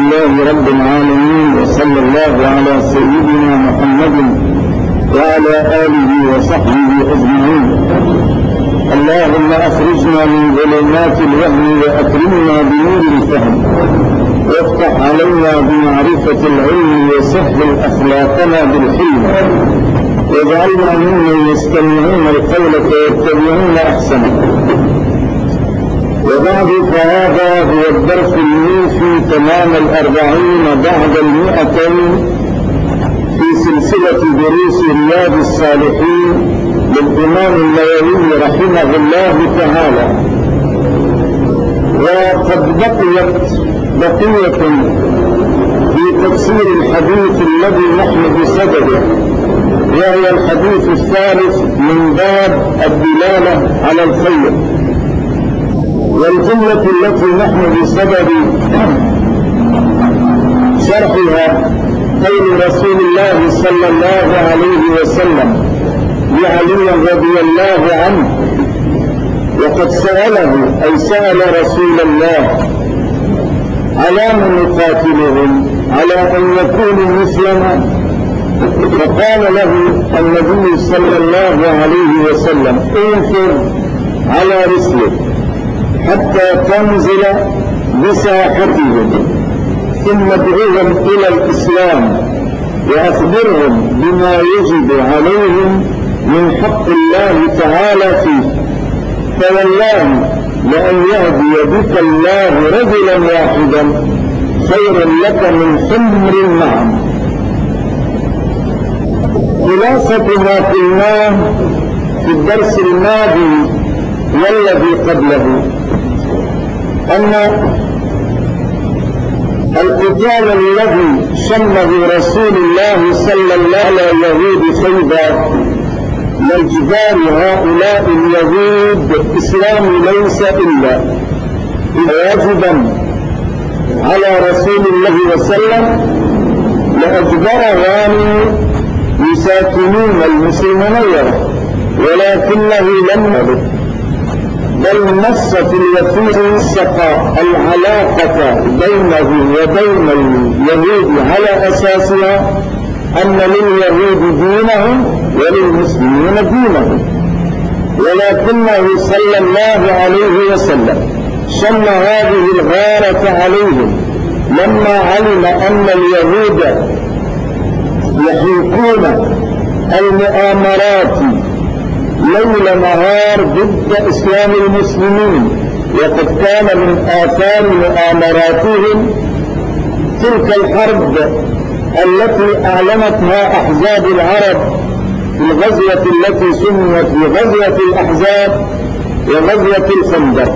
لله رب العالمين، وصلى الله على سيدنا محمد وعلى آله وصحبه أجمعين. اللهم أخرجنا من ظلمات الوهم وأكرمنا بنور الفهم، وافتح علينا بمعرفة العلم، وسهل أخلاقنا بالحلم، واجعلنا ممن يستمعون القول فيتبعون أحسنه. وبعد، فهذا هو الدرس الموفي تمام 40 بعد 200 في سلسلة دروس رياض الصالحين للإمام النووي رحمه الله تعالى. وقد بقيت بقية في تفسير الحديث الذي نحن بصدده، وهو الحديث الثالث من باب الدلالة على الخير. والجملة التي نحن بصدد شرحها قول رسول الله صلى الله عليه وسلم لعلي رضي الله عنه، وقد سأله أي سأل رسول الله على من نقاتلهم على أن يكونوا مسلما، فقال له النبي صلى الله عليه وسلم انفر على رسلك حتى تنزل بساحتهم، ثم ادعوهم إلى الإسلام وأخبرهم بما يجب عليهم من حق الله تعالى فيه، فوالله لأن يهدي بك الله رجلا واحدا خير لك من حمر النعم. خلاصة ما قلناه في الدرس الماضي والذي قبله أن القتال الذي شنه رسول الله صلى الله عليه وسلم يهود خيبر لإجبار هؤلاء اليهود الإسلام ليس إلا واجبا على رسول الله وسلم، لأجبرهم يساكنون المسلمين، ولكنه لم يبق، بل نص في الوثيق العلاقة بينه وبين اليهود على أساسها أن لليهود دينهم وللمسلمين دينهم، ولكنه صلى الله عليه وسلم شن هذه الغارة عليهم لما علم أن اليهود يحيكون المؤامرات ليل نهار ضد إسلام المسلمين، وقد كان من آثار مؤامراتهم تلك الحرب التي أعلنتها أحزاب العرب في الغزوة التي سميت بغزوة الأحزاب وغزوة الخندق.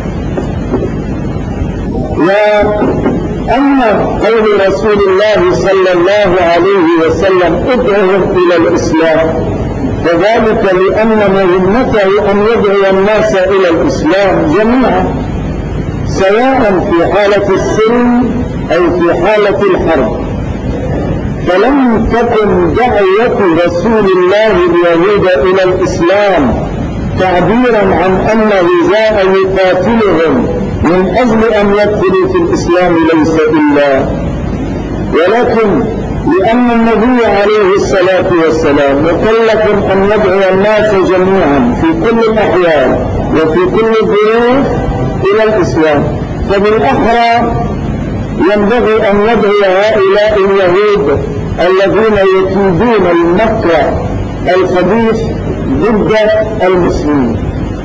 وأما قول رسول الله صلى الله عليه وسلم ادعوهم إلى الإسلام، فذلك لأن مهمته أن يدعو الناس إلى الإسلام جميعا، سواء في حالة السلم أو في حالة الحرب. فلم تكن دعوة رسول الله اليهود إلى الإسلام تعبيرا عن أنه جاء يقاتلهم من أجل أن يدخلوا في الإسلام ليس إلا، ولكن لأن النبي عليه الصلاة والسلام مكلف أن يدعو الناس جميعا في كل الأحوال وفي كل الظروف إلى الإسلام، فبالأحرى ينبغي أن يدعو هؤلاء اليهود الذين يكيدون المكر الخبيث ضد المسلمين.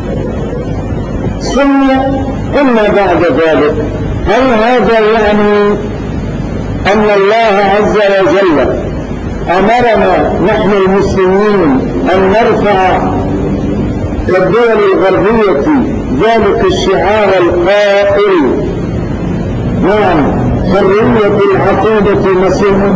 ثم قلنا بعد ذلك هل هذا يعني أن الله عز وجل أمرنا نحن المسلمين أن نرفع كالدول الغربية ذلك الشعار القائل نعم حرية العقيدة مسيحا؟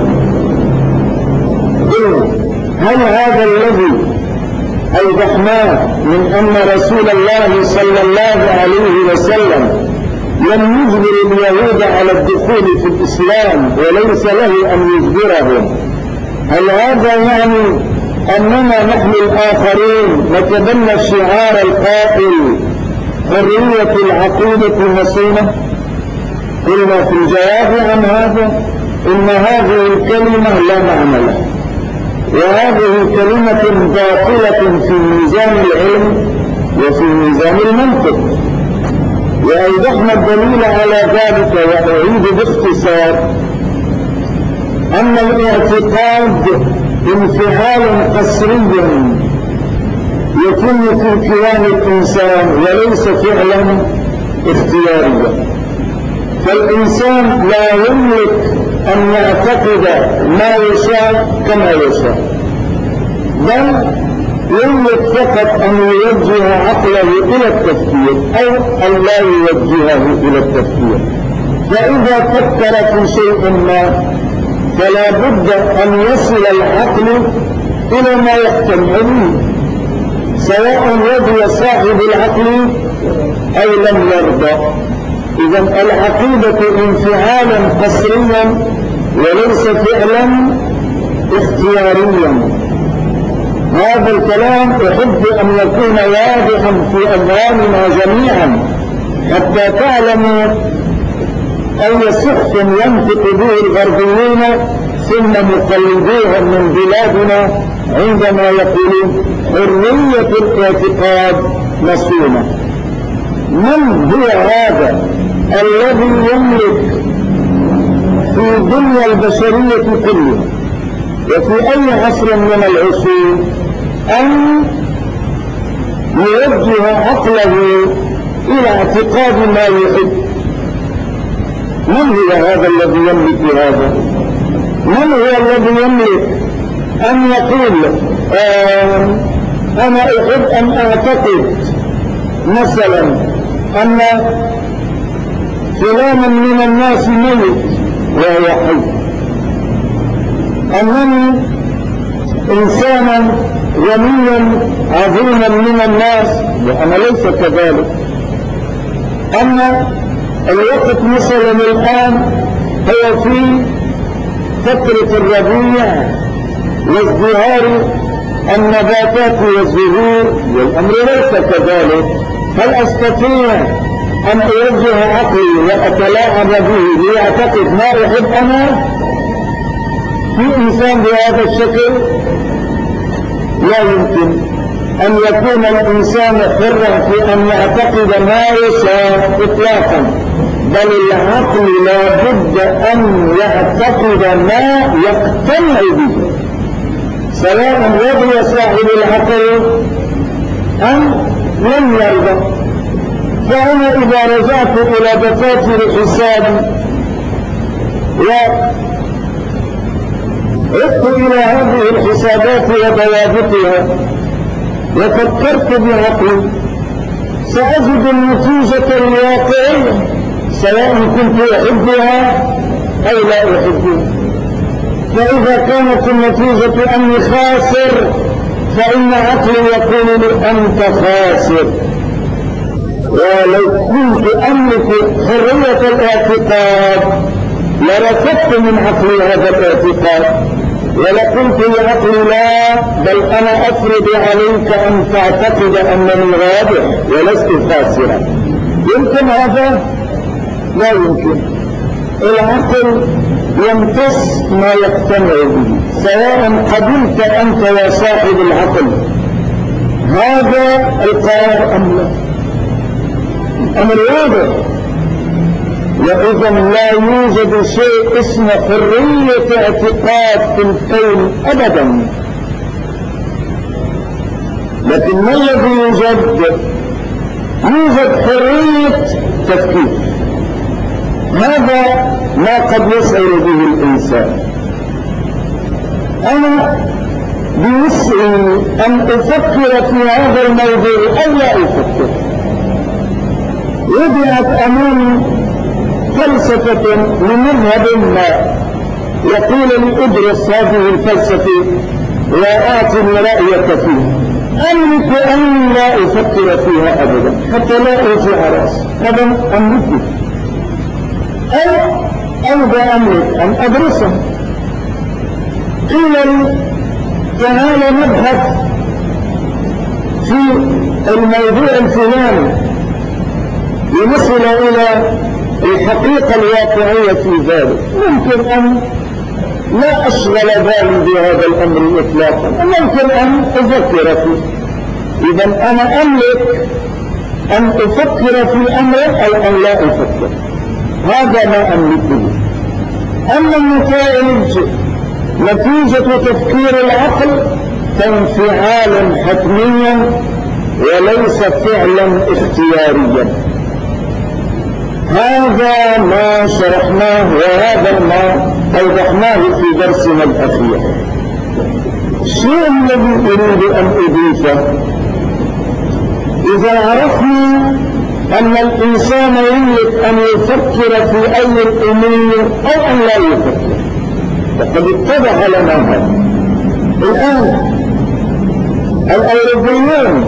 هل هذا الذي أوضحناه من أن رسول الله صلى الله عليه وسلم لم يجبر اليهود على الدخول في الإسلام وليس له أن يجبرهم، هل هذا يعني أننا نحن الآخرين نتبنى الشعار القائل حرية العقيدة مسيحا؟ قلنا في الجواب عن هذا إن هذه الكلمة لا معنى لها، وهذه كلمة باطلة في ميزان العلم وفي ميزان المنطق. وأوضحنا الدليل على ذلك وأعيد باختصار أن الاعتقاد انفعال قسري يتم في كيان الإنسان وليس فعلا اختياريا. فالإنسان لا يملك أن يعتقد ما يشاء كما يشاء، بل يملك فقط أن يوجه عقله إلى التفكير أو أن لا يوجهه إلى التفكير. فإذا فكر في شيء ما فلا بد أن يصل العقل إلى ما يقتنع به، سواء رضي صاحب العقل أو لم يرضى. إذا العقيدة انفعالا قسريا وليس فعلا اختياريا. هذا الكلام أحب أن يكون واضحا في أذهاننا جميعا حتى تعلموا أي سخط ينطق به الغربيون ثم مقلدوهم من بلادنا عندما يقولون حرية الاعتقاد مصونة. من هو هذا الذي يملك في دنيا البشرية كلها وفي أي عصر من العصور أن يوجه عقله إلى اعتقاد ما يحب؟ من هو هذا الذي يملك هذا؟ من هو الذي يملك أن يقول أنا أحب أن أعتقد مثلا أن فلانا من الناس ميت وهو حي، أنني إنسانا غنيا عظيما من الناس وأنا ليس كذلك، أن الوقت مثلا الآن هو في فترة الربيع وازدهار النباتات والزهور والأمر ليس كذلك. هل أستطيع أن أوجه عقلي وأتلاعب به ليعتقد ما أحب أنا؟ في إنسان بهذا الشكل؟ لا يمكن أن يكون الإنسان حرا في أن يعتقد ما يشاء إطلاقا، بل العقل لا بد أن يعتقد ما يقتنع به، سواء رضي صاحب العقل أم لم يرضى. فأنا إذا رجعت إلى دفاتر حسابي وعدت إلى هذه الحسابات وضوابطها وفكرت بعقلي سأجد النتيجة الواقعية، سواء كنت أحبها أو لا أحبها. فإذا كانت النتيجة أني خاسر فإن عقلي يقول لي أنت خاسر. ولو كنت أملك حرية الاعتقاد لرفضت من عقلي هذا الاعتقاد ولقلت لعقلي لا، بل أنا أفرض عليك أن تعتقد أنني رابح ولست خاسرا. يمكن هذا؟ لا يمكن. العقل يمتص ما يقتنع به، سواء قبلت أنت وصاحب العقل هذا القرار أم لا. أمر واضح. وإذا لا يوجد شيء اسمه حرية اعتقاد في الكون أبدا، لكن ما الذي يوجد؟ يوجد حرية تفكير. هذا ما قد يشعر به الإنسان. أنا بوسعي أن أفكر في هذا الموضوع أو لا أفكر. وضعت أمامي فلسفة لمذهب ما يقول لي ادرس هذه الفلسفة وآتني رأيك فيها. أملك أن لا أفكر فيها أبدا حتى لا أرجع رأسي، هذا أملكه. أو أيضا أملك أن أدرسها. قيل لي تعال نبحث في الموضوع الفلاني لنصل إلى الحقيقة الواقعية في ذلك. ممكن أن لا أشغل بالي بهذا الأمر إطلاقا، ممكن أن أفكر فيه. إذا أنا أملك أن أفكر في أمر أو أن لا أفكر، هذا ما أملكه. أما النتائج نتيجة تفكير العقل فانفعال حتميا وليس فعلا اختياريا. هذا ما شرحناه وهذا ما أوضحناه في درسنا الأخير. الشيء الذي أريد أن أضيفه، إذا عرفنا أن الإنسان يملك أن يفكر في أي الأمور أو أن لا يفكر، فقد اتضح لنا هذا. الآن الأوروبيون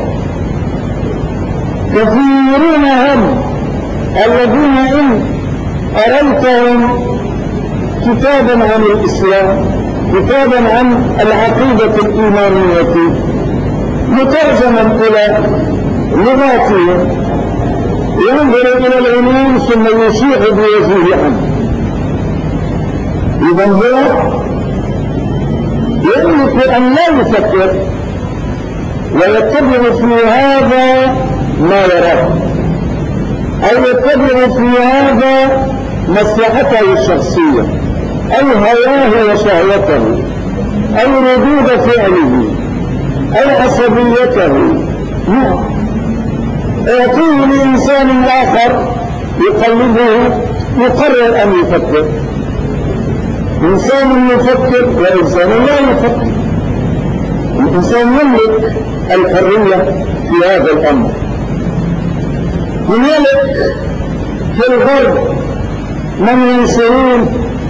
كثيرون هم الذين إن أريتهم كتابا عن الإسلام، كتابا عن العقيدة الإيمانية مترجما إلى لغاتهم، ينظر إلى العنوان ثم يشيع بوجهه عنه. إذا هو يملك أن لا يفكر ويتبع في هذا ما يراه، أو يتبع في هذا مصلحته الشخصية أو هواه وشهوته أو ردود فعله أو عصبيته. يعطيه لإنسان آخر يقلبه يقرر أن يفكر. إنسان يفكر وإنسان لا يفكر. الإنسان يملك الحرية في هذا الأمر. هنالك في الغرب من ينشرون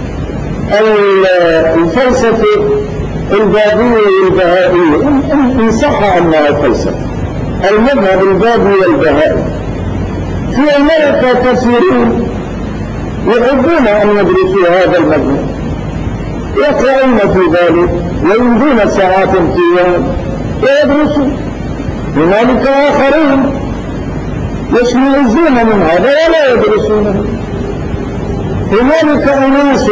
الفلسفة البابية والبهائية، إن صح أنها فلسفة، المذهب البابي والبهائي. في أمريكا كثيرون يحبون أن يدرسوا هذا المذهب، يقرؤون في ذلك ويمضون ساعات فيها ويدرسون. هنالك آخرين يشمئزون من هذا ولا يدرسونه. هنالك أناس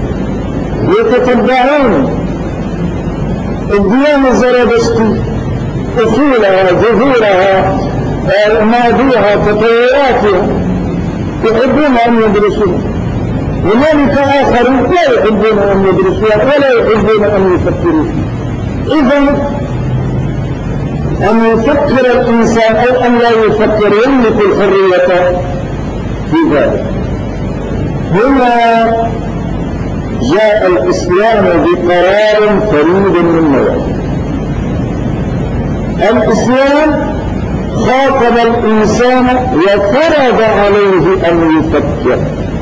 يتتبعون الديانة الزرادشتية، أصولها، جذورها، ماضيها، تطوراتها، يحبون أن يدرسوها. هنالك آخرين لا يحبون أن يدرسوها ولا يحبون أن يفكروا. إذن أن يفكر الإنسان أو أن لا يفكر يملك الحرية في ذلك. هنا جاء الإسلام بقرار فريد من نوعه. الإسلام خاطب الإنسان وفرض عليه أن يفكر،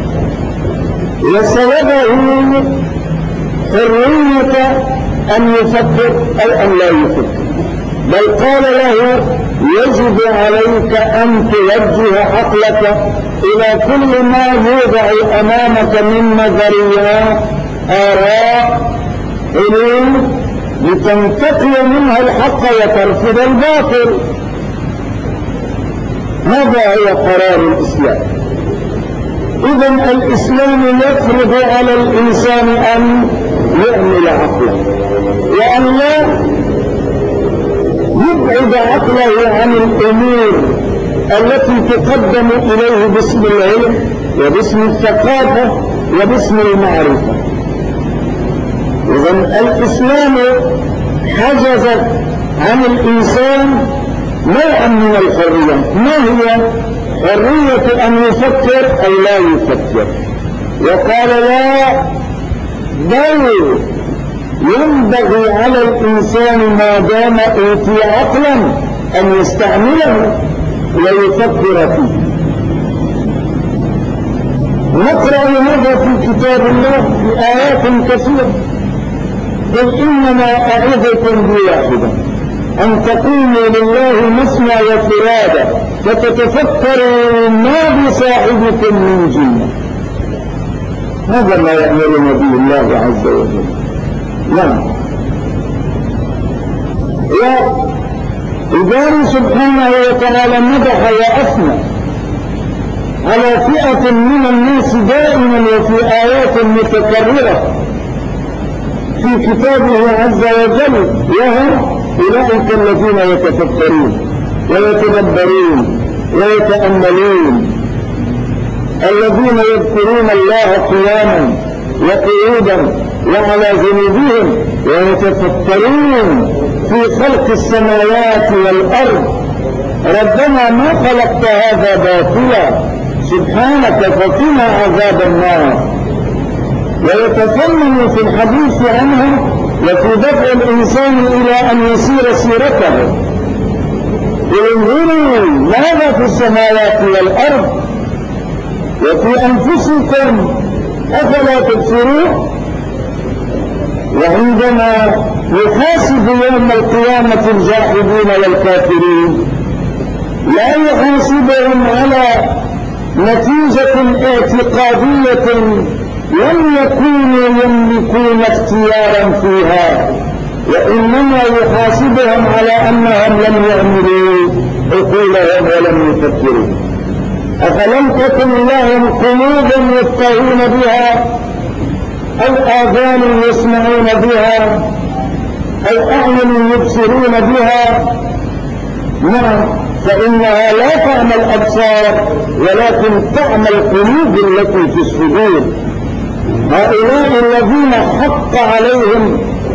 وسلبه حرية أن يفكر أو أن لا يفكر، بل قال له يجب عليك أن توجه عقلك إلى كل ما يوضع أمامك من نظريات، آراء، علوم، لتنتقي منها الحق وترفض الباطل. هذا هو قرار الإسلام. إذن الإسلام يفرض على الإنسان أن يعمل عقله وأن لا يبعد عقله عن الأمور التي تقدم إليه باسم العلم وباسم الثقافة وباسم المعرفة. إذن الإسلام حجز عن الإنسان نوعا من الحرية. ما هي؟ حرية أن يفكر أو لا يفكر. وقال لا، بل ينبغي على الإنسان ما دام أوتي عقلا أن يستعمله ويفكر فيه. نقرأ هذا في كتاب الله في آيات كثيرة. قل إنما أعظكم بواحدة أن تقوموا لله مثنى وفرادى فتتفكروا ما بصاحبكم من جنة. هذا ما يأمرنا به الله عز وجل. نعم. وإذا سبحانه وتعالى مدح وأثنى على فئة من الناس دائما وفي آيات متكررة في كتابه عز وجل، وهم أولئك الذين يتفكرون ويتدبرون ويتأملون، الذين يذكرون الله قياما وقعودا وعلى جنوبهم ويتفكرون في خلق السماوات والأرض، ربنا ما خلقت هذا باطلا سبحانك فقنا عذاب النار. ويتفنن في الحديث عنه وفي دفع الإنسان إلى أن يسير سيرته، انظروا ماذا في السماوات والأرض وفي أنفسكم أفلا تبصرون. وعندما يحاسب يوم القيامة الجاحدين والكافرين لا يحاسبهم على نتيجة اعتقادية لم يكونوا يملكون اختيارا فيها، وإنما يحاسبهم على أنهم لم يعملوا عقولهم ولم يفكروا. أفلم تكن لهم قلوب يفقهون بها أو آذان يسمعون بها أو أعين يبصرون بها؟ نعم، فإنها لا تعمى الأبصار ولكن تعمى القلوب التي في الصدور. هؤلاء الذين حق عليهم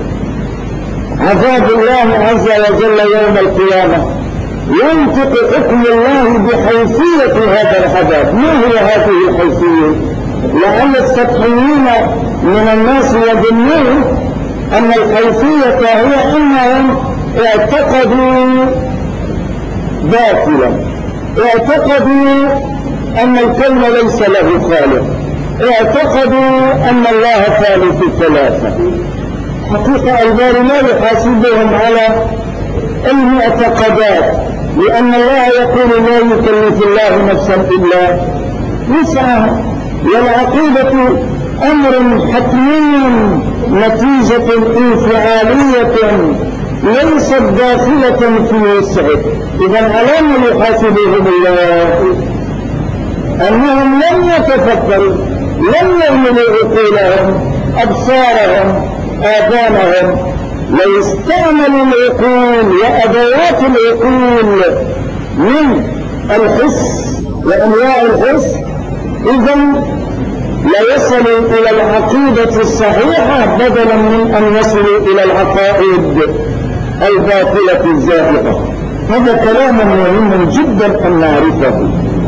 عذاب الله عز وجل يوم القيامة ينطق حكم الله بحيثية هذا العذاب. ما هي هذه الحيثية؟ لعل السطحيين من الناس يظنون أن الحيثية هي أنهم اعتقدوا باطلا، اعتقدوا أن الكون ليس له خالق، اعتقدوا أن الله ثالث ثلاثة. حقيقة الباري لا يحاسبهم على المعتقدات، لأن الله يقول لا يكلف الله نفسا إلا وسعها، والعقيدة أمر حتمي نتيجة انفعالية ليست داخلة في وسعه. إذا على من يحاسبهم الله؟ أنهم لم يتفكروا، لم يعملوا عقولهم أبصارهم آذانهم، لو استعملوا العقول وأدوات العقول من الحس وأنواع الحس إذا ليصلوا إلى العقيدة الصحيحة بدلا من أن يصلوا إلى العقائد الباطلة الزائغة. هذا كلام مهم جدا أن نعرفه.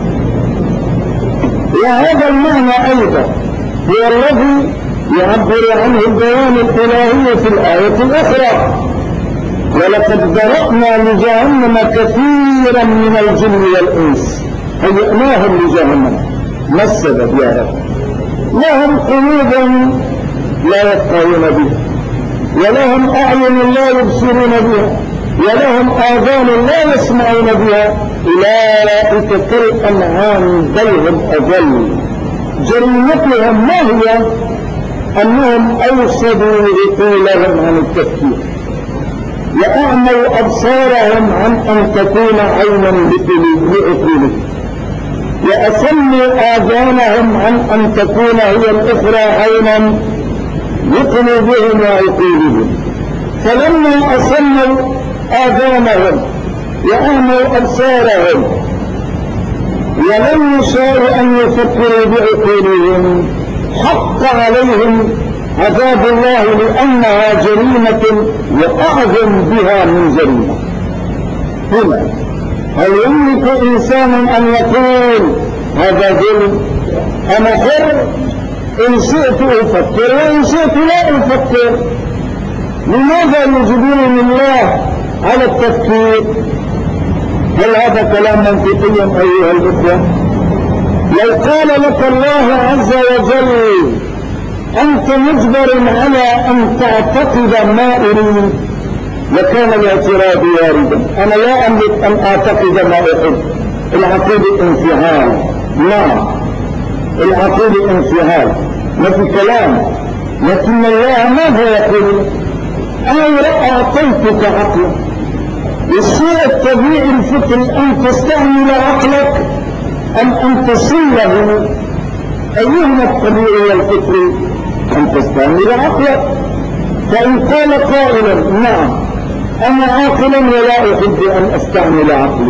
وهذا المعنى أيضا هو الذي يعبر عنه البيان الإلهي في الآية الأخرى: ولقد ذرأنا لجهنم كثيرا من الجن والإنس هيئناهم لجهنم. ما السبب يا رب؟ لهم قلوب لا يفقهون بها، ولهم أعين لا يبصرون بها، ولهم آذان لا يسمعون بها، أولئك كالأنعام بل هم أضل. جريمتهم ما هي؟ أنهم أوصدوا عقولهم عن التفكير، وأعموا أبصارهم عن أن تكون عينا لعقولهم، وأسموا آذانهم عن أن تكون هي الأخرى عينا لقلوبهم وعقولهم. فلما أسموا آذانهم وأعموا أبصارهم ولم يشاءوا أن يفكروا بعقولهم حق عليهم عذاب الله، لأنها جريمة وأعظم بها من جريمة. هنا هل يملك إنسان أن يقول هذا ظلم؟ أنا حر، إن شئت أفكر وإن شئت لا أفكر. لماذا يجبرني الله على التفكير؟ هل هذا كلام منطقي أيها الأخوة؟ لو قال لك الله عز وجل أنت مجبر على أن تعتقد ما أريد لكان الاعتراض واردا. أنا لا أملك أن أعتقد ما أحب. العقيدة انفعال، نعم العقيدة انفعال، ما في كلام. لكن الله ماذا يقول؟ أنا أعطيتك عقلا. الشيء الطبيعي الفطري أن تستعمل عقلك أم أن تصله؟ أيهما الطبيعي والفطري؟ أن تستعمل عقلك. فإن قال قائلا نعم أنا عاقلا ولا أحب أن أستعمل عقلي،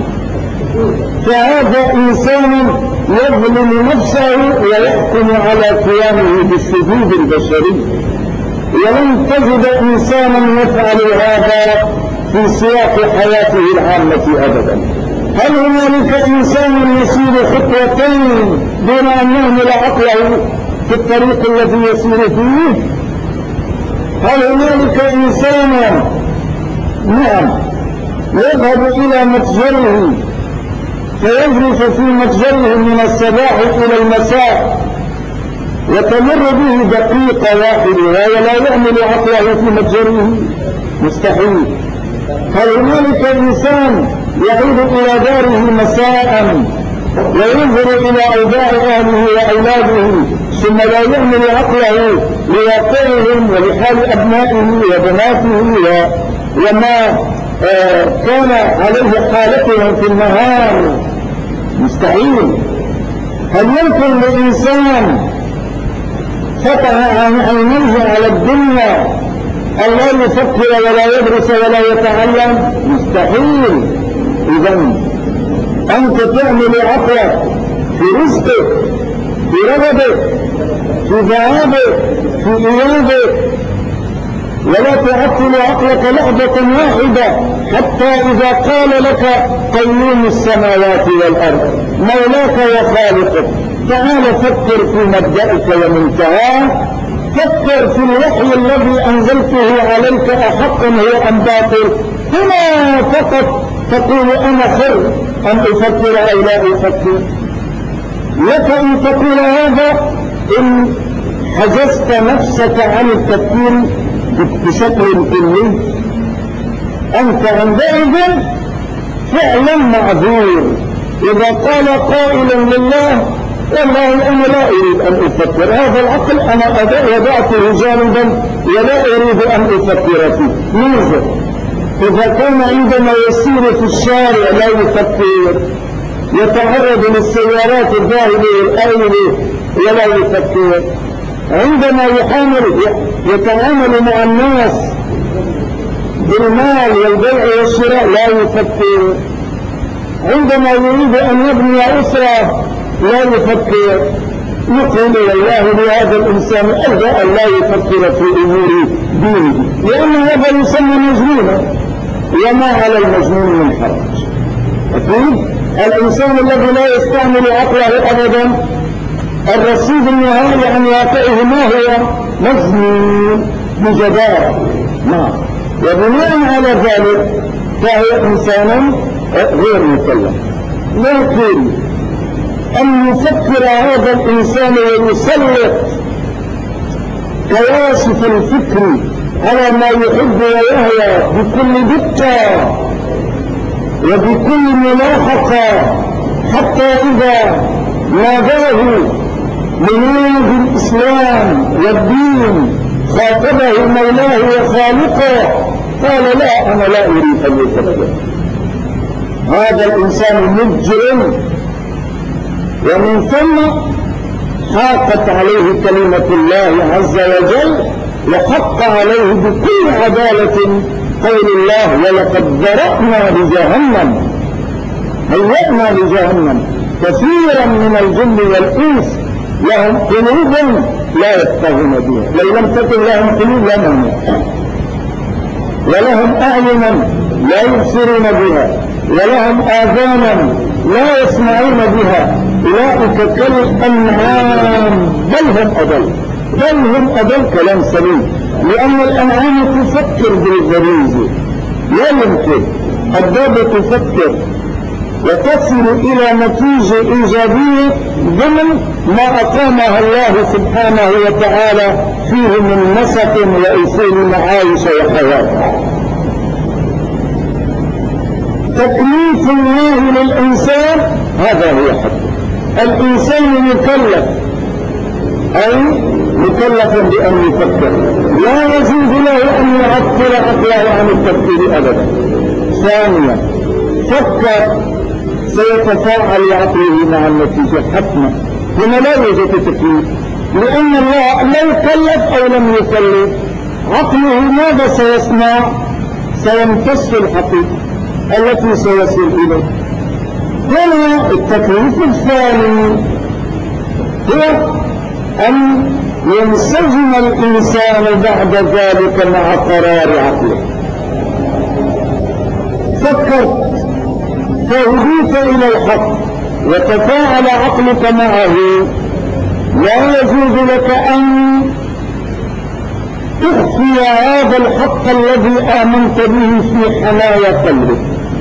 فهذا إنسان يظلم نفسه ويحكم على قيامه بالشذوذ البشري، ولن تجد إنسانا يفعل هذا في سياق حياته العامة أبدا. هل هنالك إنسان يسير خطوتين دون أن يهمل عقله في الطريق الذي يسير فيه؟ هل هنالك إنسان نعم يذهب إلى متجره فيجلس في متجره من الصباح إلى المساء وتمر به دقيقة واحدة ولا يعمل عقله في متجره؟ مستحيل. هل هنالك إنسان يعود إلى داره مساء وينظر إلى أوضاع أهله وأولاده ثم لا يعمل عقله لواقعهم ولحال أبنائه وبناته وما كان عليه حالتهم في النهار؟ مستحيل. هل يمكن لإنسان فتح عينيه على الدنيا أن لا يفكر ولا يدرس ولا يتعلم؟ مستحيل. إذن أنت تعمل عقلك في رزقك، في رغبك، في ذهابك، في إيابك، ولا تعطل عقلك لحظة واحدة حتى إذا قال لك قيوم السماوات والأرض مولاك وخالقك تعال فكر في مبدأك ومنتهاه، فكر في الوحي الذي أنزلته عليك أحقا هو أم باطل. هنا فقط تقول أنا خير أن أفكر أو لا أفكر. لك أن تقول هذا إن حجزت نفسك عن التفكير بشكل كلي. أنت عندئذ فعلا معذور. إذا قال قائلا لله والله أنا لا أريد أن أفكر، هذا العقل أنا وضعته جانبا ولا أريد أن أفكر فيه. ننظر إذا كان عندما يسير في الشارع لا يفكر، يتعرض للسيارات الذاهبة والآيلة ولا يفكر، عندما يتعامل مع الناس بالمال والبيع والشراء لا يفكر، عندما يريد أن يبني أسرة لا يفكر. نقول والله لهذا الإنسان أرجى أن لا يفكر في أمور دينه لأن هذا يسمى مجنونا، وما على المجنون من حرج. أكيد الإنسان الذي لا يستعمل عقله أبدا الرصيد النهائي عن واقعه ما هو؟ مجنون بجدارة. نعم. وبناء على ذلك فهو إنسان غير مكلف. لكن أن يفكر هذا الإنسان ويسلط كواشف الفكر على ما يحب ويهوى بكل دقة وبكل ملاحقة حتى إذا ناداه مناد الإسلام والدين خاطبه مولاه وخالقه قال لا أنا لا أريد أن يفكر. هذا الإنسان مجرم، ومن ثم حاقت عليه كلمة الله عز وجل وحق عليه بكل عدالة قول الله ولقد ذرأنا لجهنم هيأنا لجهنم كثيرا من الجن والإنس لهم قلوب لا يفقهون بها. لو لم تكن لهم قلوب لم ولهم أعينا لا يبصرون بها ولهم آذانا لا يسمعون بها أولئك كالأنعام بل هم أضل كلام سليم، لأن الأنعام تفكر بالغريزة لا يمكن الدابة تفكر وتصل إلى نتيجة إيجابية ضمن ما أقامها الله سبحانه وتعالى فيه من نسق وأصول معايش وحياة. تكليف الله للإنسان هذا هو حقه. الإنسان مكلف أي مكلف بأن يفكر، لا يجوز له أن يعطل عقله عن التفكير أبدا. ثانيا فكر سيتفاعل عقله مع النتيجة حتما. هنا لا يوجد تكليف، لأن الله لو كلف أو لم يكلف عقله ماذا سيصنع؟ سيمتص الحقيقة التي سيصل إليه. هنا التكليف الثاني هو أن ينسجم الإنسان بعد ذلك مع قرار عقله. فكرت فهديت إلى الحق وتفاعل عقلك معه، لا يجوز لك أن تخفي هذا الحق الذي آمنت به في حنايا قلبك،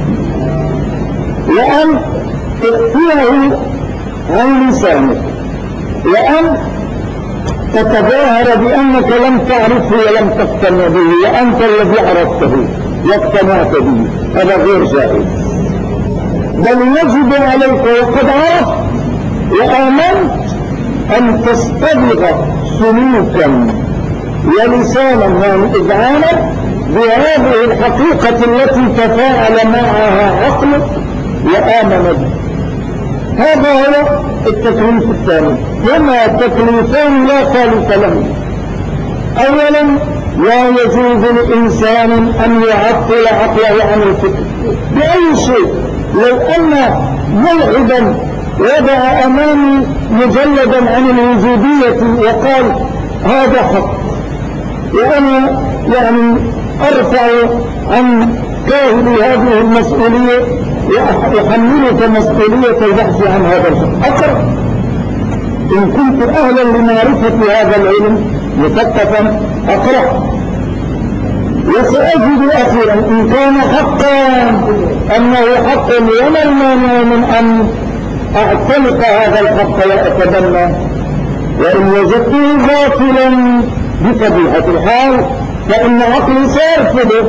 وأن تخفيه عن لسانك، وأن تتظاهر بأنك لم تعرفه ولم تقتنع به وأنت الذي عرفته واقتنعت به. هذا غير جائز، بل يجب عليك وقد عرفت وآمنت أن تستبغ سلوكا ولسانا وإذعانا بهذه الحقيقة التي تفاعل معها عقلك وآمن به. هذا هو التكليف الثاني. هما تكليفان لا ثالث لهم. أولا، لا يجوز لإنسان أن يعطل عقله عن الفكر بأي شيء. لو أن ملعبا وضع أمامي مجلدا عن الوجودية وقال هذا حق، وأنا أرفع عن كاهل هذه المسؤولية وأحملك مسؤولية البحث عن هذا الحق، أقرأ إن كنت أهلا لمعرفة هذا العلم مثقفا أقرأ، وسأجد أخيرا إن كان حقا أنه حق وما المانع من أن أعتنق هذا الحق وأتبنى، وإن وجدته باطلا بطبيعة الحال فإن عقلي سيرفضه.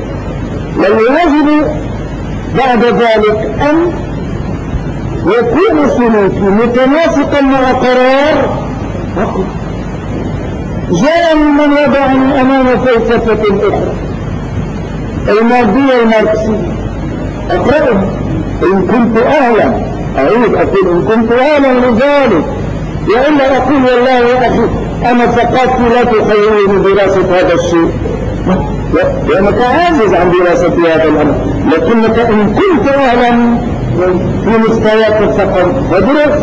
ويجب بعد ذلك أن يكون سلوكي متناسقا مع قرار عقلي. جاء من وضعني أمام فلسفة أخرى المادية الماركسية، أقرأه إن كنت أهلا، أعيد أقول إن كنت أهلا لذلك، وإلا أقول والله يا أخي أنا ثقافتي لا تخيرني دراسة هذا الشيء، لأنك عاجز عن دراسة هذا الأمر، لكنك إن كنت أهلا في مستويات الثقافة فدرس،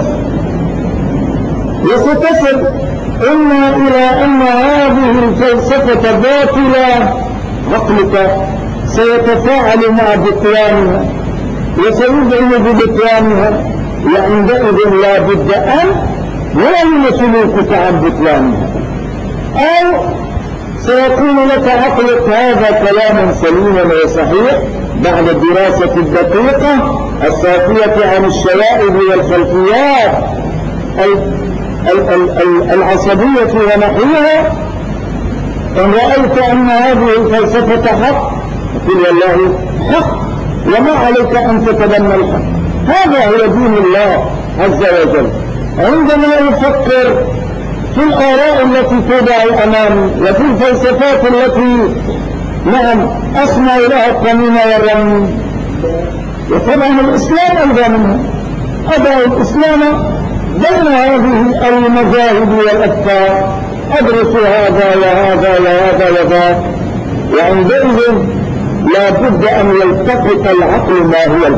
وستصل إما إلى أن هذه الفلسفة باطلة. عقلك سيتفاعل مع بطلانها وسيدعم ببطلانها، وعندئذ لا بد أن يعلم سلوكك عن بطلانها، أو سيكون لك عقلك هذا كلاما سليما وصحيح بعد الدراسة الدقيقة الصافية عن الشوائب والخلفيات العصبية ونحوها. إن رأيت أن هذه الفلسفة حق تقول والله حق، وما عليك أن تتبنى الحق. هذا هو دين الله عز وجل. عندما أفكر في الآراء التي توضع أمامي وفي الفلسفات التي أسمع لها الطميم والرميم، وطبعا الإسلام أيضا منها، أضع الإسلام بين هذه المذاهب والأفكار، أدرس هذا وهذا وهذا وذاك، وعندئذ لا بد أن يلتقط العقل ما هو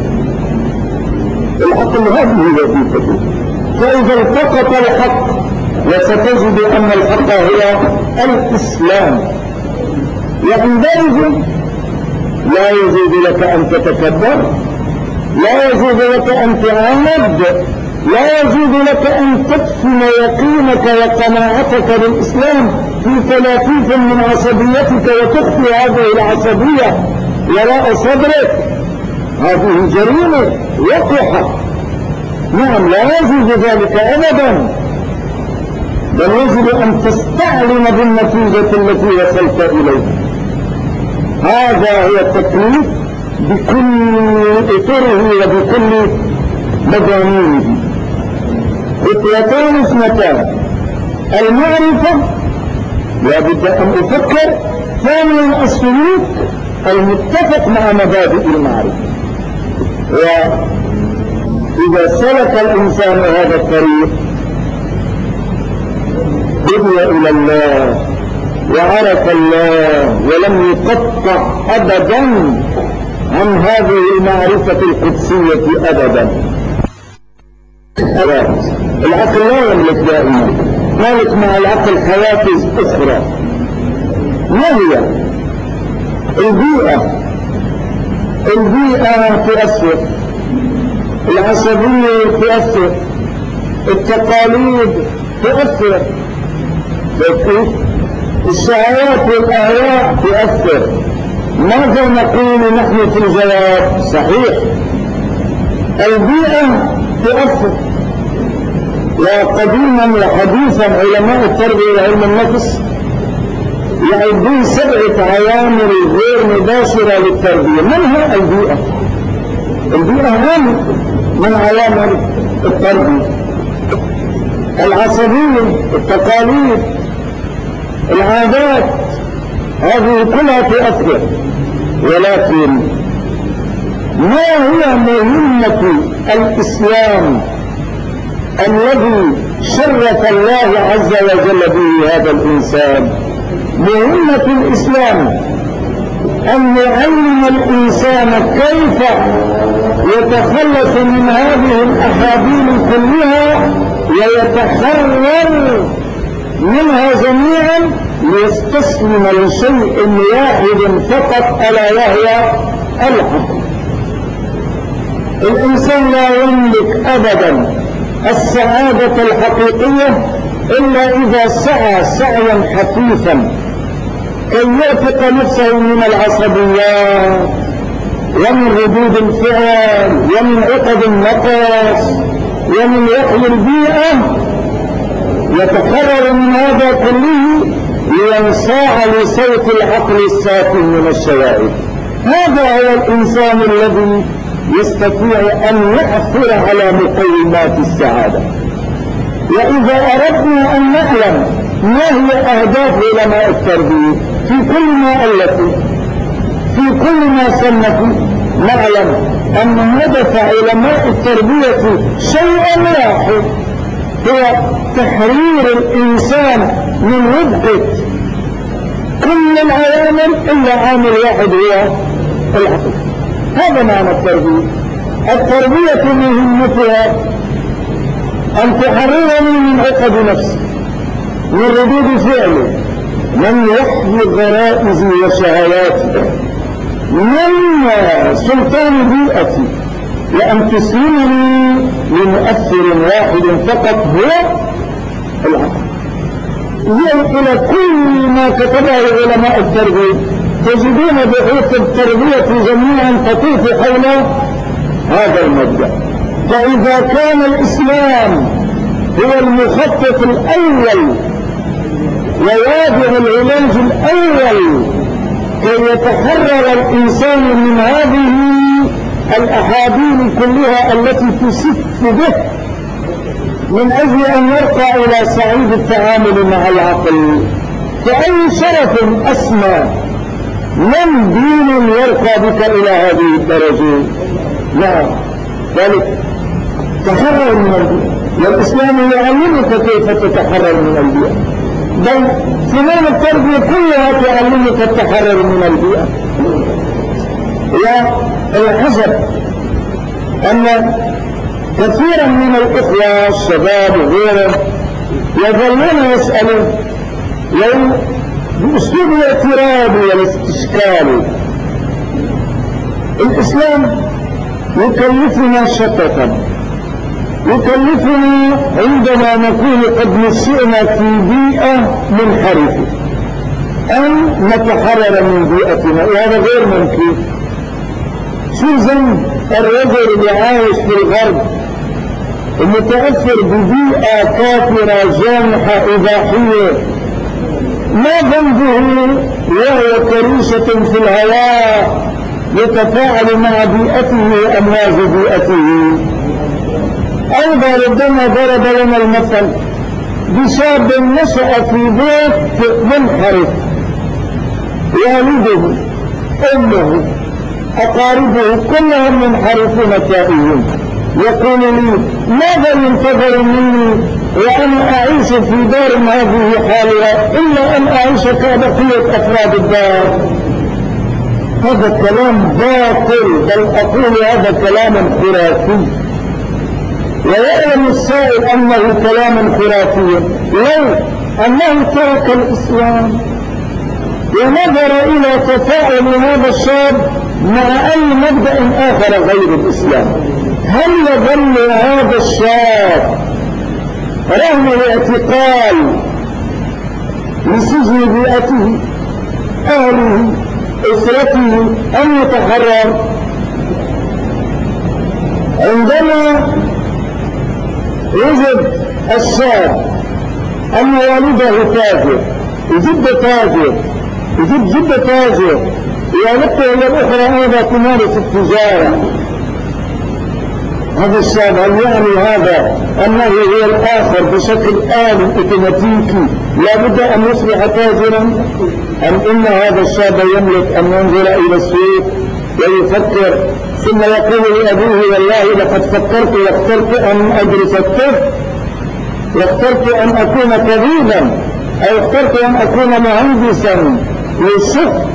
العقل هذه وظيفته. فإذا التقط الحق وستجد أن الحق هو الإسلام، وعندئذ لا يجوز لك أن تتكبر، لا يجوز لك أن تعاند، لا يجوز لك أن تدفن يقينك وقناعتك بالإسلام في تلافيف من عصبيتك وتخفي هذه العصبية وراء صدرك. هذه جريمة وقحة. نعم، لا يجوز ذلك أبدا، بل يجب أن تستعلم بالنتيجة التي وصلت إليها. هذا هو التكليف بكل إطره وبكل مضامينه. خطوتان اثنتان: المعرفة لا بد أن أفكر، ثانيا السلوك المتفق مع مبادئ المعرفة. إذا سلك الإنسان هذا الطريق هدي إلى الله وعرف الله ولم يقطع أبدا عن هذه المعرفة القدسية أبدا. العقل لا يملك دائما، مالك مع العقل حوافز أخرى. ما هي؟ البيئة تؤثر، العصبية تؤثر، التقاليد تؤثر، الشهوات والأهواء تؤثر. ماذا نقول نحن في الجواب؟ صحيح، البيئة تؤثر. وقديما وحديثا علماء التربية وعلم النفس يعدون 7 عوامل غير مباشرة للتربية. منها البيئة. البيئة هم من عوامل التربية. العصبية، التقاليد، العادات، هذه كلها تؤثر. ولكن ما هي مهمة الإسلام الذي شرف الله عز وجل به هذا الإنسان؟ مهمة الإسلام أن يعلم الإنسان كيف يتخلص من هذه الأحاديث كلها ويتحرر منها جميعا ليستسلم لشيء واحد فقط ألا وهو الحق. الإنسان لا يملك أبدا السعادة الحقيقية إلا إذا سعى سعيا حثيثا كي يعتق نفسه من العصبيات ومن ردود الفعل ومن عقد النقص ومن وحي البيئة، يتحرر من هذا كله لينصاع لصوت العقل الساكن من الشوائب. هذا هو الإنسان الذي يستطيع أن يأثر على مقومات السعادة. وإذا أردنا أن نعلم ما هي أهداف علماء التربية في كل ما ألفوا في كل ما صنفوا، نعلم أن هدف علماء التربية شيء واحد، هو تحرير الإنسان من وضع كل العوامل إلا عامل واحد هو العقل. هذا معنى التربية. التربية مهمتها أن تحررني من عقد نفسي، من ردود فعلي، من وحي غرائزي وشهواتي، من سلطان بيئتي، وأن تسلمني لمؤثر واحد فقط هو العقل. إلى كل ما كتبه علماء التربية تجدون بحوث التربية جميعا تطوف حول هذا المبدأ. فإذا كان الإسلام هو المخطط الأول وواضع العلاج الأول كي يتحرر الإنسان من هذه الأحاديث كلها التي تسف به من أجل أن يرقى إلى صعيد التعامل مع العقل، فأي شرف أسمى من دين يرقى بك إلى هذه الدرجة؟ نعم، ذلك تحرر من البيئة، والإسلام يعلمك كيف تتحرر من البيئة، بل فنون التربية كلها تعلمك التحرر من البيئة. والعجب أن كثيرا من الإخوة الشباب وغيرهم يظلون يسألون بأسلوب الاعتراض والاستشكال. الإسلام يكلفنا شتتا، يكلفنا عندما نكون قد نشئنا في بيئة منحرفة أن نتحرر من بيئتنا، وهذا غير ممكن. شو ذنب الرجل اللي عايش في الغرب المتأثر ببيئة كافرة جامحة إباحية؟ ما ذنبه وهو كريشة في الهواء يتفاعل مع بيئته وأمواج بيئته؟ أيضا ربما ضرب لنا المثل بشاب نشأ في بيت منحرف، والده، أمه، أقاربه كلهم منحرفون تائهون، يقول لي ماذا ينتظر مني وأنا أعيش في دار هذه حالها إلا أن أعيش كبقية أفراد الدار؟ هذا كلام باطل، بل أقول هذا كلام خرافي، ويعلم السائل أنه كلام خرافي لو أنه ترك الإسلام ونظر إلى تفاعل هذا الشاب مع أي مبدأ آخر غير الإسلام. هل يظل هذا الشاب رغم الاعتقال لسجن بيئته أهله أسرته أن يتحرر؟ عندما يجد الشاب أن والده تاجر، يجد تاجر، يجد جد تاجر، والدته إلى الأخرى أيضا تمارس التجارة، هذا الشاب هل يعني هذا أنه هو الآخر بشكل آلي اوتوماتيكي لابد أن يصبح تاجرا؟ أم إن هذا الشاب يملك أن ينظر إلى السوق ويفكر ثم يقول لأبوه والله لقد فكرت واخترت أن أدرس الطب واخترت أن أكون طبيبا أو اخترت أن أكون مهندسا يشق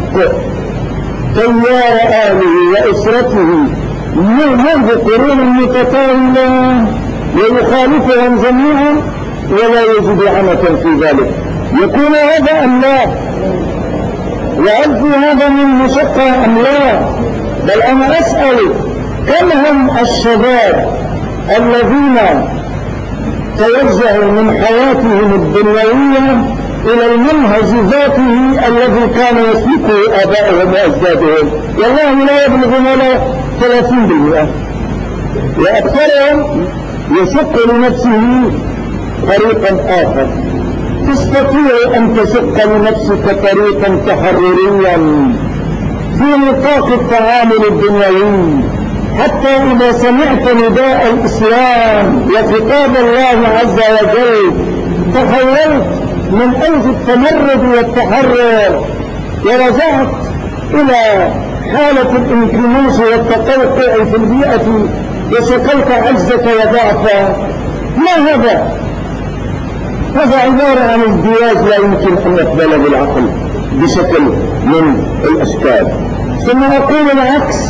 تيار أهله وأسرته منذ قرون متطاولة ويخالفهم جميعا ولا يجد عنة في ذلك؟ يكون هذا أم لا؟ وهل في هذا من مشقة أم لا؟ بل أنا أسأل كم هم الشباب الذين توجهوا من حياتهم الدنيوية إلى المنهج ذاته الذي كان يسلكه آبائهم وأجدادهم، والله لا يبلغ ولا 30%، وأكثرهم يشق لنفسه طريقا آخر. تستطيع أن تشق لنفسك طريقا تحرريا في نطاق التعامل الدنيوي، حتى إذا سمعت نداء الإسلام وخطاب الله عز وجل تحولت من أوج التمرد والتحرر ورجعت إلى حالة الانكماش والتقوقع في البيئة وشكلت عجزك وضعفا. ما هذا؟ هذا عبارة عن ازدواج لا يمكن أن يقبل بالعقل بشكل من الأشكال. ثم أقول العكس،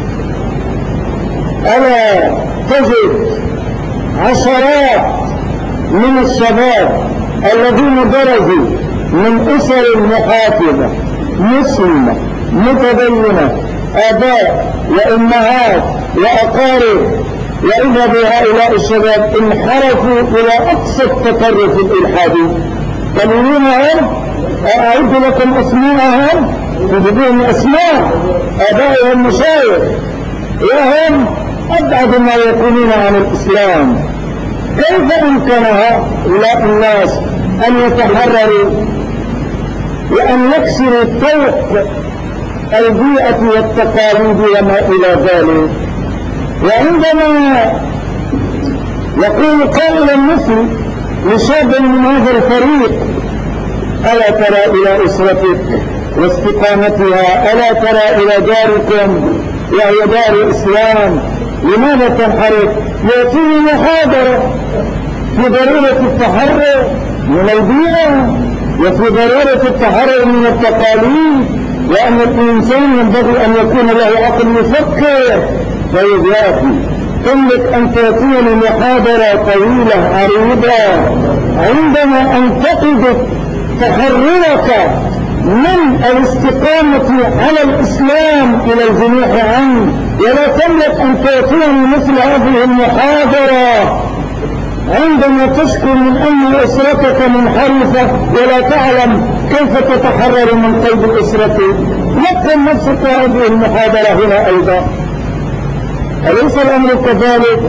ألا تجد عشرات من الشباب الذين درجوا من أسر محافظة مسلمة متدينة، آباء وأمهات وأقارب، وإذا بهؤلاء الشباب انحرفوا إلى أقصى التطرف الإلحادي. تقولونهم أعد لكم أسماءهم، تجدون أسماء آبائهم مشايخ وهم أبعد ما يكونون عن الإسلام. كيف أمكن هؤلاء الناس أن يتحرروا وأن يكسروا طوق البيئة والتقاليد وما إلى ذلك؟ وعندما يقول قائل مثل لشاب من هذا الفريق ألا ترى إلى أسرتك واستقامتها، ألا ترى إلى داركم وهي دار الإسلام، لماذا تنحرف؟ يأتيني محاضرة في ضرورة التحرر من البيئة وفي ضرورة التحرر من التقاليد، وأن الإنسان ينبغي أن يكون له عقل يفكر. طيب يا أخي، تملك أن تأتيني محاضرة طويلة عريضة عندما أنتقد تحررك من الاستقامة على الإسلام إلى الجنوح عنه، ولا تملك أن تأتيني مثل هذه المحاضرة عندما تشكو من أن أسرتك منحرفة ولا تعلم كيف تتحرر من قيد أسرتك. لكن نفسك هذه المحاضرة هنا أيضا، أليس الأمر كذلك؟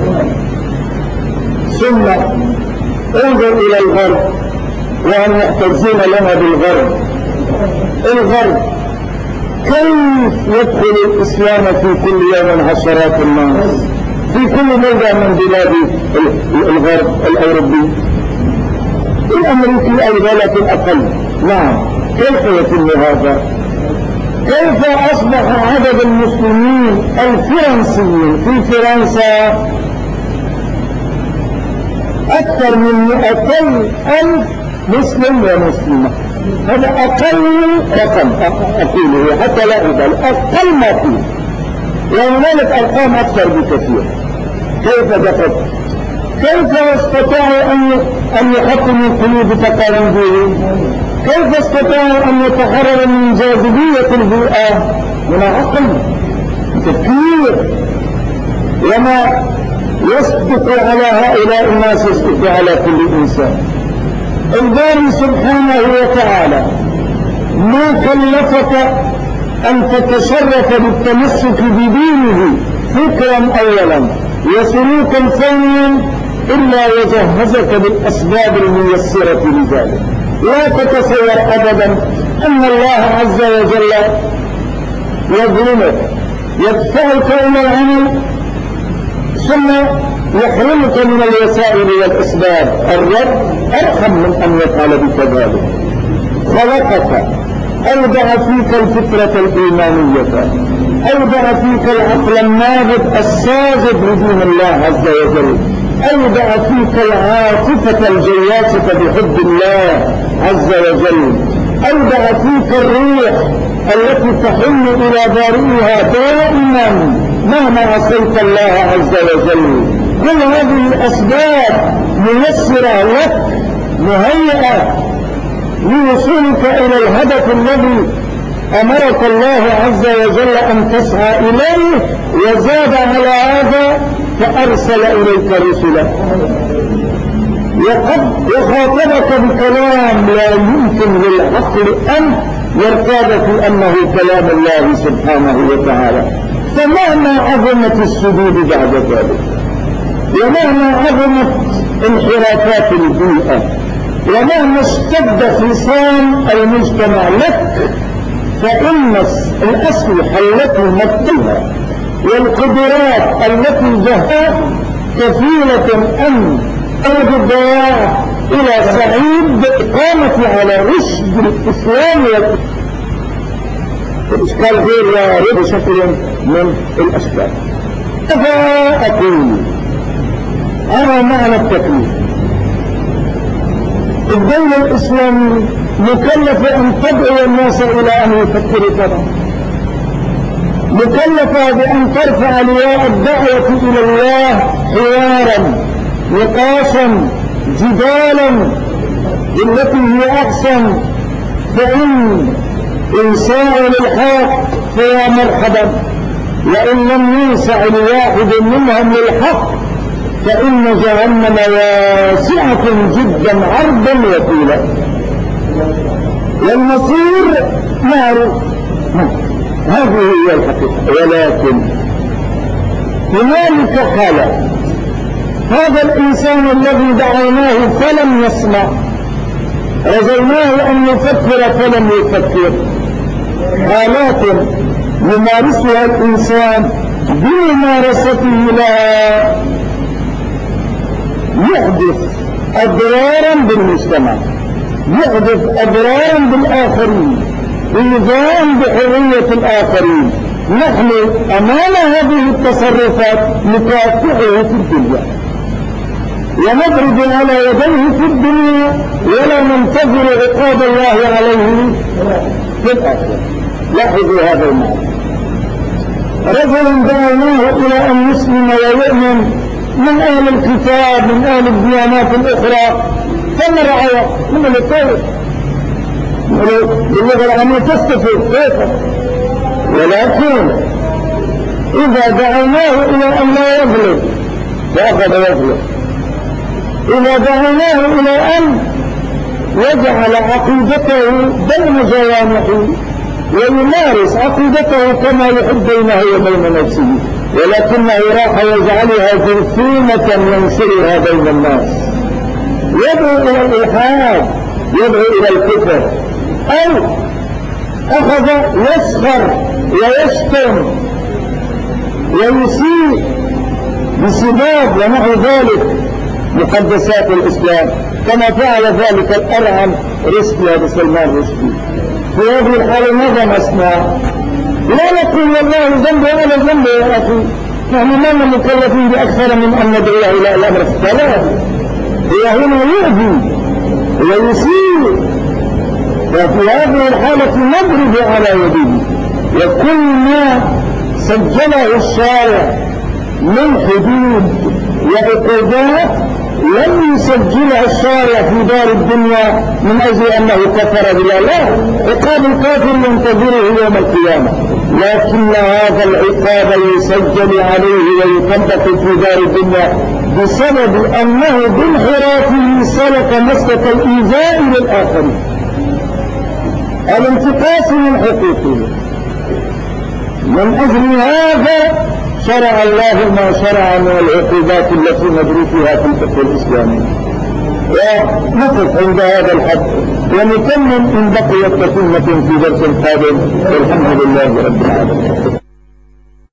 ثم انظر إلى الغرب وهم يحتجون لنا بالغرب. الغرب كيف يدخل الإسلام في كل يوم عشرات الناس في كل موضع من بلاد الغرب الأوروبي، الأمريكي البلد الأقل. نعم، كيف يتم هذا؟ كيف أصبح عدد المسلمين الفرنسيين في فرنسا أكثر من 200,000 مسلم ومسلمة. هذا أقل رقم أقوله حتى لا أبال، أقل ما فيه، وهنالك أرقام أكثر بكثير. كيف دقت؟ كيف استطاعوا أن يحطموا قلوب تقاليدهم؟ كيف استطاعوا أن يتحرروا من جاذبية البيئة؟ من عقل تفكير، وما يصدق على هؤلاء الناس يصدق على كل إنسان. الباري سبحانه وتعالى ما كلفك أن تتشرف بالتمسك بدينه فكرا أولا وسلوكا ثانيا إلا وجهزك بالأسباب الميسرة لذلك. لا تتصور أبدا أن الله عز وجل يظلمك يدفعك إلى العمل ثم يحرمك من الوسائل والأسباب. الرب أرحم من أن يفعل بك ذلك. خلقك، أودع فيك الفطرة الإيمانية، أودع فيك العقل النابض الساذج بدين الله عز وجل، أودع فيك العاطفة الجياشة بحب الله عز وجل، أودع فيك الروح التي تحن إلى بارئها دائما مهما عصيت الله عز وجل. كل هذه الأسباب ميسرة لك مهيئة لوصولك إلى الهدف الذي أمرك الله عز وجل أن تسعى إليه، وزاد على هذا فأرسل إليك رسلا وخاطبك بكلام لا يمكن للعقل أن يرتاب في أنه كلام الله سبحانه وتعالى. فمهما عظمت السدود بعد ذلك، ومهما عظمت انحرافات البيئة، ومهما اشتد خصام المجتمع لك، فإن الأسلحة التي مدتها والقدرات التي جهها كفيلة أن ترد الضياع إلى سعيد قامت على رشد الإسلام. الإشكال غير وارد بشكل من الأشكال. فأقول أرى معنى التكليف. الدولة الإسلامية مكلفة أن تدعو الناس إلى أن يفكروا طبعا، مكلفة بأن ترفع لواء الدعوة إلى الله حوارا نقاشا جدالا بالتي هي أحسن. فإن ساء للحق فيا مرحبا، وإن لم ينسع لواحد منهم للحق فإن جهنم واسعة جدا عرضا وطولا، والمصير معروف. هذه هي الحقيقة. ولكن هنالك حالة، هذا الإنسان الذي دعوناه فلم يسمع، رجوناه أن يفكر فلم يفكر. حالات يمارسها الإنسان بممارسته لها يحدث أضرارا بالمجتمع، يحدث أضرارا بالآخرين، إيذاء بحرية الآخرين. نحن أمام هذه التصرفات نكافئه في الدنيا ونضرب على يديه في الدنيا ولا ننتظر عقاب الله عليه في الآخرة. لاحظوا هذا المعنى. رجلا دعوناه إلى أن يسلم ويؤمن من أهل الكتاب من أهل الديانات الأخرى، فمر من الطيب باللغة العامية تستفيد كيف. ولكن إذا دعوناه إلى أن لا يظلم فأخذ يظلم، إذا دعوناه إلى أن يجعل عقيدته بين جوانحه ويمارس عقيدته كما يحب بينه وبين نفسه، ولكنه راح يجعلها جرثومة ينشرها بين الناس، يدعو إلى الإلحاد، يدعو إلى الكفر، أو أخذ يسخر ويشتم ويسيء بسباب ونحو ذلك مقدسات الإسلام، كما فعل ذلك الأرعن رشدي هذا سلمان رشدي. في هذه الحالة ماذا نصنع؟ لا نقول والله ذنبه ولا ذنبه يا أخي، نحن ما مكلفين بأكثر من أن ندعوه إلى الأمر الثلاث. هي هنا يؤذي ويسيء، وفي هذه الحالة نضرب على يديه. وكل ما سجله الشارع من حدود وعقوبات لم يسجلها الشارع في دار الدنيا من أجل أنه كفر بالله، لا، عقاب الكافر ينتظره يوم القيامة، لكن هذا العقاب يسجل عليه ويطبق في دار الدنيا بسبب أنه بانحرافه سلك مسلك الإيذاء للآخرين، الانتقاص من حقوقه. من أجل هذا شرع الله ما شرع من العقوبات التي ندرسها في الفقه الإسلامي. ونقف عند هذا الحد ونكمل إن بقيت تتمة في درس قادم، والحمد لله رب العالمين.